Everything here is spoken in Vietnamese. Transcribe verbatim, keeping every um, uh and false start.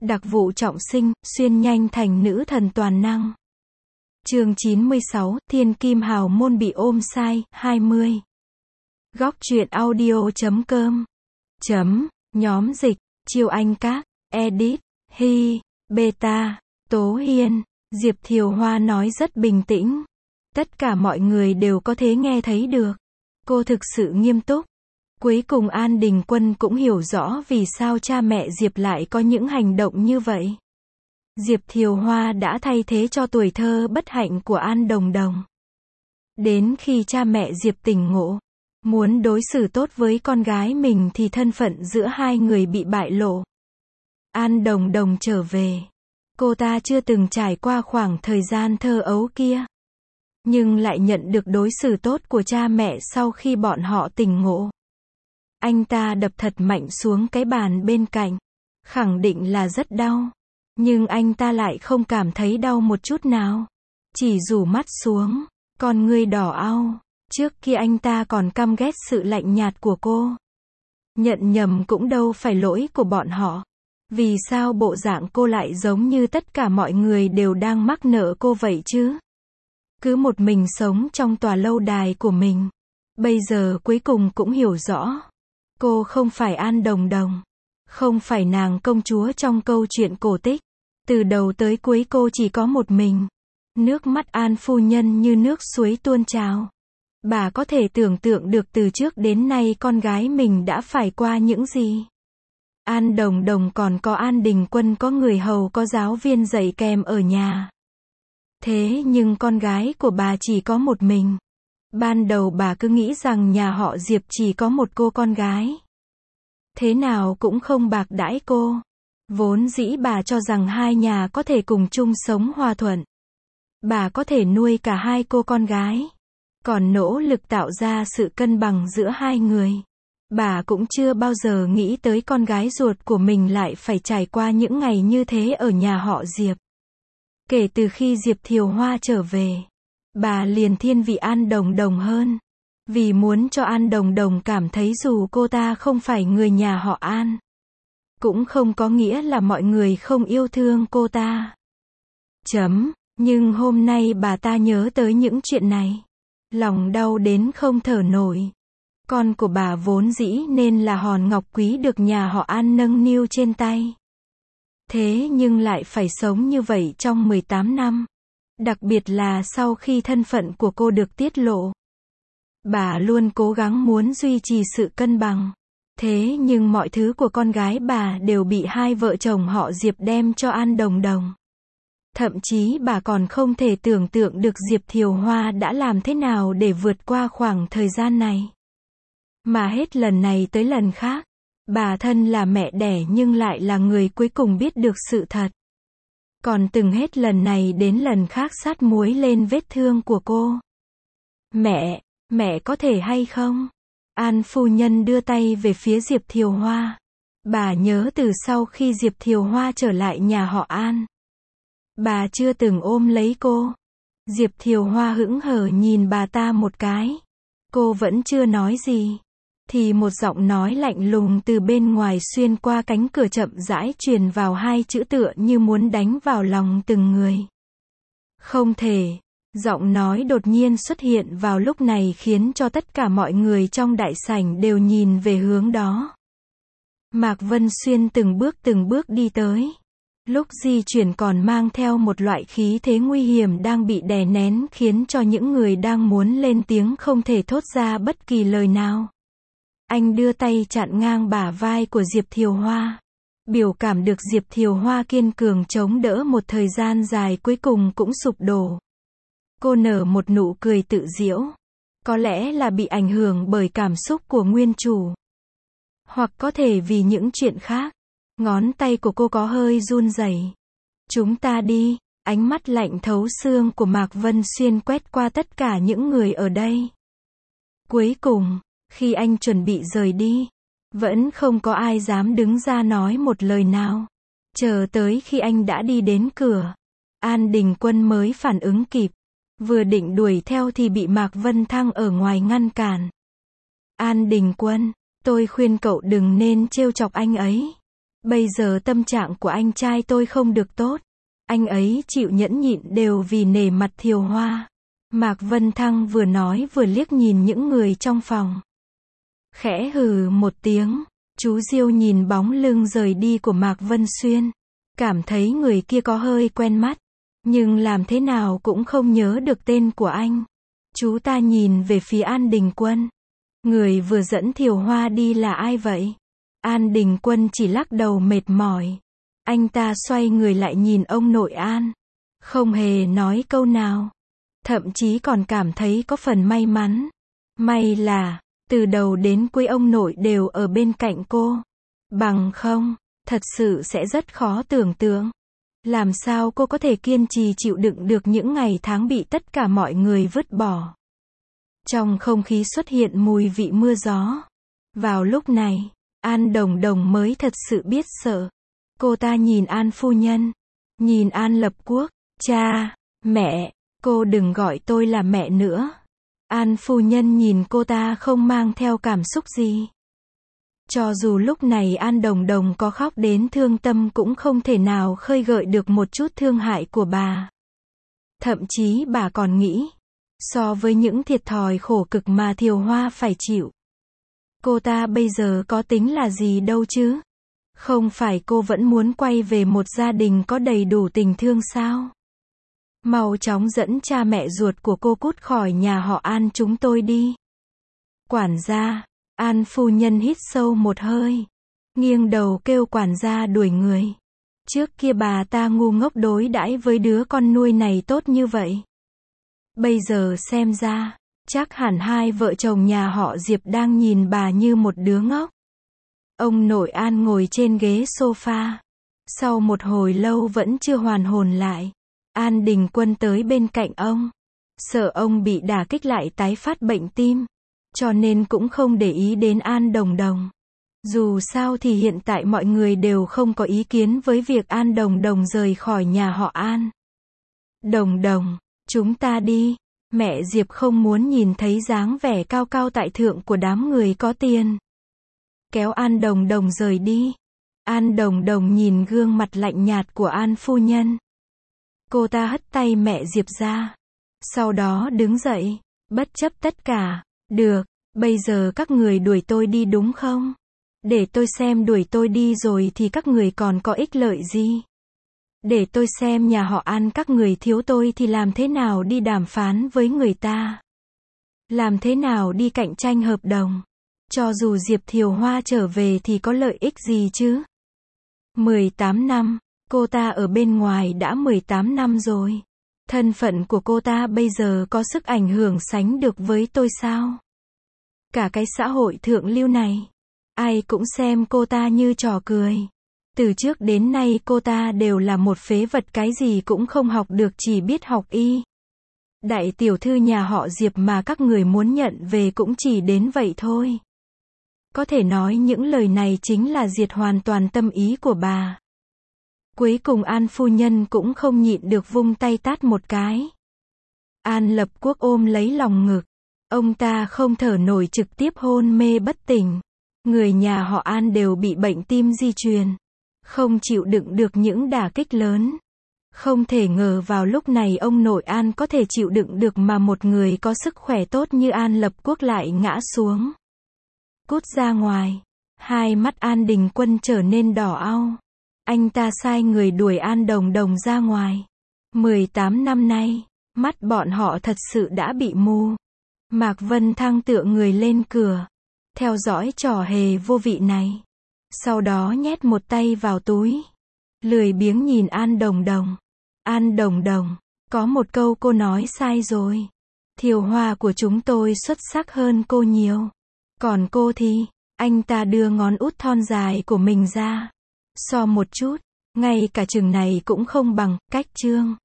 Đặc vụ trọng sinh, xuyên nhanh thành nữ thần toàn năng. Chương chín mươi sáu, Thiên Kim Hào Môn bị ôm sai, hai mươi. Góc truyện audio chấm com. Chấm, nhóm dịch, Chiêu Anh Các, edit, Hy, Beta, Tố Hiên, Diệp Thiều Hoa nói rất bình tĩnh. Tất cả mọi người đều có thể nghe thấy được. Cô thực sự nghiêm túc. Cuối cùng An Đình Quân cũng hiểu rõ vì sao cha mẹ Diệp lại có những hành động như vậy. Diệp Thiều Hoa đã thay thế cho tuổi thơ bất hạnh của An Đồng Đồng. Đến khi cha mẹ Diệp tỉnh ngộ, muốn đối xử tốt với con gái mình thì thân phận giữa hai người bị bại lộ. An Đồng Đồng trở về. Cô ta chưa từng trải qua khoảng thời gian thơ ấu kia. Nhưng lại nhận được đối xử tốt của cha mẹ sau khi bọn họ tỉnh ngộ. Anh ta đập thật mạnh xuống cái bàn bên cạnh. Khẳng định là rất đau. Nhưng anh ta lại không cảm thấy đau một chút nào. Chỉ rủ mắt xuống. Con ngươi đỏ au. Trước kia anh ta còn căm ghét sự lạnh nhạt của cô. Nhận nhầm cũng đâu phải lỗi của bọn họ. Vì sao bộ dạng cô lại giống như tất cả mọi người đều đang mắc nợ cô vậy chứ? Cứ một mình sống trong tòa lâu đài của mình. Bây giờ cuối cùng cũng hiểu rõ. Cô không phải An Đồng Đồng. Không phải nàng công chúa trong câu chuyện cổ tích. Từ đầu tới cuối cô chỉ có một mình. Nước mắt An phu nhân như nước suối tuôn trào. Bà có thể tưởng tượng được từ trước đến nay con gái mình đã phải qua những gì. An Đồng Đồng còn có An Đình Quân, có người hầu, có giáo viên dạy kèm ở nhà. Thế nhưng con gái của bà chỉ có một mình. Ban đầu bà cứ nghĩ rằng nhà họ Diệp chỉ có một cô con gái. Thế nào cũng không bạc đãi cô. Vốn dĩ bà cho rằng hai nhà có thể cùng chung sống hòa thuận. Bà có thể nuôi cả hai cô con gái. Còn nỗ lực tạo ra sự cân bằng giữa hai người. Bà cũng chưa bao giờ nghĩ tới con gái ruột của mình lại phải trải qua những ngày như thế ở nhà họ Diệp. Kể từ khi Diệp Thiều Hoa trở về, bà liền thiên vị An Đồng Đồng hơn. Vì muốn cho An Đồng Đồng cảm thấy dù cô ta không phải người nhà họ An, cũng không có nghĩa là mọi người không yêu thương cô ta. Chấm, nhưng hôm nay bà ta nhớ tới những chuyện này. Lòng đau đến không thở nổi. Con của bà vốn dĩ nên là hòn ngọc quý được nhà họ An nâng niu trên tay. Thế nhưng lại phải sống như vậy trong mười tám năm. Đặc biệt là sau khi thân phận của cô được tiết lộ. Bà luôn cố gắng muốn duy trì sự cân bằng. Thế nhưng mọi thứ của con gái bà đều bị hai vợ chồng họ Diệp đem cho An Đồng Đồng. Thậm chí bà còn không thể tưởng tượng được Diệp Thiều Hoa đã làm thế nào để vượt qua khoảng thời gian này. Mà hết lần này tới lần khác, bà thân là mẹ đẻ nhưng lại là người cuối cùng biết được sự thật. Còn từng hết lần này đến lần khác sát muối lên vết thương của cô. Mẹ, mẹ có thể hay không? An phu nhân đưa tay về phía Diệp Thiều Hoa. Bà nhớ từ sau khi Diệp Thiều Hoa trở lại nhà họ An, bà chưa từng ôm lấy cô. Diệp Thiều Hoa hững hờ nhìn bà ta một cái. Cô vẫn chưa nói gì. Thì một giọng nói lạnh lùng từ bên ngoài xuyên qua cánh cửa chậm rãi truyền vào hai chữ tựa như muốn đánh vào lòng từng người. Không thể. Giọng nói đột nhiên xuất hiện vào lúc này khiến cho tất cả mọi người trong đại sảnh đều nhìn về hướng đó. Mạc Vân Xuyên từng bước từng bước đi tới. Lúc di chuyển còn mang theo một loại khí thế nguy hiểm đang bị đè nén khiến cho những người đang muốn lên tiếng không thể thốt ra bất kỳ lời nào. Anh đưa tay chặn ngang bả vai của Diệp Thiều Hoa. Biểu cảm được Diệp Thiều Hoa kiên cường chống đỡ một thời gian dài cuối cùng cũng sụp đổ. Cô nở một nụ cười tự giễu. Có lẽ là bị ảnh hưởng bởi cảm xúc của nguyên chủ. Hoặc có thể vì những chuyện khác. Ngón tay của cô có hơi run rẩy. Chúng ta đi. Ánh mắt lạnh thấu xương của Mạc Vân Xuyên quét qua tất cả những người ở đây. Cuối cùng, khi anh chuẩn bị rời đi, vẫn không có ai dám đứng ra nói một lời nào. Chờ tới khi anh đã đi đến cửa, An Đình Quân mới phản ứng kịp. Vừa định đuổi theo thì bị Mạc Vân Thăng ở ngoài ngăn cản. An Đình Quân, tôi khuyên cậu đừng nên trêu chọc anh ấy. Bây giờ tâm trạng của anh trai tôi không được tốt. Anh ấy chịu nhẫn nhịn đều vì nể mặt Thiều Hoa. Mạc Vân Thăng vừa nói vừa liếc nhìn những người trong phòng. Khẽ hừ một tiếng, chú Diêu nhìn bóng lưng rời đi của Mạc Vân Xuyên. Cảm thấy người kia có hơi quen mắt. Nhưng làm thế nào cũng không nhớ được tên của anh. Chú ta nhìn về phía An Đình Quân. Người vừa dẫn Thiều Hoa đi là ai vậy? An Đình Quân chỉ lắc đầu mệt mỏi. Anh ta xoay người lại nhìn ông nội An. Không hề nói câu nào. Thậm chí còn cảm thấy có phần may mắn. May là, từ đầu đến cuối ông nội đều ở bên cạnh cô. Bằng không, thật sự sẽ rất khó tưởng tượng. Làm sao cô có thể kiên trì chịu đựng được những ngày tháng bị tất cả mọi người vứt bỏ. Trong không khí xuất hiện mùi vị mưa gió. Vào lúc này, An Đồng Đồng mới thật sự biết sợ. Cô ta nhìn An phu nhân, nhìn An Lập Quốc, cha, mẹ, cô đừng gọi tôi là mẹ nữa. An phu nhân nhìn cô ta không mang theo cảm xúc gì. Cho dù lúc này An Đồng Đồng có khóc đến thương tâm cũng không thể nào khơi gợi được một chút thương hại của bà. Thậm chí bà còn nghĩ, so với những thiệt thòi khổ cực mà Thiều Hoa phải chịu, cô ta bây giờ có tính là gì đâu chứ? Không phải cô vẫn muốn quay về một gia đình có đầy đủ tình thương sao? Mau chóng dẫn cha mẹ ruột của cô cút khỏi nhà họ An chúng tôi đi. Quản gia, An phu nhân hít sâu một hơi, nghiêng đầu kêu quản gia đuổi người. Trước kia bà ta ngu ngốc đối đãi với đứa con nuôi này tốt như vậy. Bây giờ xem ra, chắc hẳn hai vợ chồng nhà họ Diệp đang nhìn bà như một đứa ngốc. Ông nội An ngồi trên ghế sofa. Sau một hồi lâu vẫn chưa hoàn hồn lại. An Đình Quân tới bên cạnh ông. Sợ ông bị đả kích lại tái phát bệnh tim. Cho nên cũng không để ý đến An Đồng Đồng. Dù sao thì hiện tại mọi người đều không có ý kiến với việc An Đồng Đồng rời khỏi nhà họ An. Đồng Đồng, chúng ta đi. Mẹ Diệp không muốn nhìn thấy dáng vẻ cao cao tại thượng của đám người có tiền. Kéo An Đồng Đồng rời đi. An Đồng Đồng nhìn gương mặt lạnh nhạt của An phu nhân. Cô ta hất tay mẹ Diệp ra. Sau đó đứng dậy, bất chấp tất cả. Được, bây giờ các người đuổi tôi đi đúng không? Để tôi xem đuổi tôi đi rồi thì các người còn có ích lợi gì? Để tôi xem nhà họ An các người thiếu tôi thì làm thế nào đi đàm phán với người ta? Làm thế nào đi cạnh tranh hợp đồng? Cho dù Diệp Thiều Hoa trở về thì có lợi ích gì chứ? mười tám năm, cô ta ở bên ngoài đã mười tám năm rồi. Thân phận của cô ta bây giờ có sức ảnh hưởng sánh được với tôi sao? Cả cái xã hội thượng lưu này, ai cũng xem cô ta như trò cười. Từ trước đến nay cô ta đều là một phế vật cái gì cũng không học được chỉ biết học y. Đại tiểu thư nhà họ Diệp mà các người muốn nhận về cũng chỉ đến vậy thôi. Có thể nói những lời này chính là diệt hoàn toàn tâm ý của bà. Cuối cùng An phu nhân cũng không nhịn được vung tay tát một cái. An Lập Quốc ôm lấy lòng ngực. Ông ta không thở nổi trực tiếp hôn mê bất tỉnh. Người nhà họ An đều bị bệnh tim di truyền. Không chịu đựng được những đả kích lớn. Không thể ngờ vào lúc này ông nội An có thể chịu đựng được mà một người có sức khỏe tốt như An Lập Quốc lại ngã xuống. Cút ra ngoài. Hai mắt An Đình Quân trở nên đỏ au. Anh ta sai người đuổi An Đồng Đồng ra ngoài. mười tám năm nay, mắt bọn họ thật sự đã bị mù. Mạc Vân Thăng tựa người lên cửa. Theo dõi trò hề vô vị này. Sau đó nhét một tay vào túi. Lười biếng nhìn An Đồng Đồng. An Đồng Đồng, có một câu cô nói sai rồi. Thiều Hoa của chúng tôi xuất sắc hơn cô nhiều. Còn cô thì, anh ta đưa ngón út thon dài của mình ra. So một chút, ngay cả chừng này cũng không bằng, cách trương.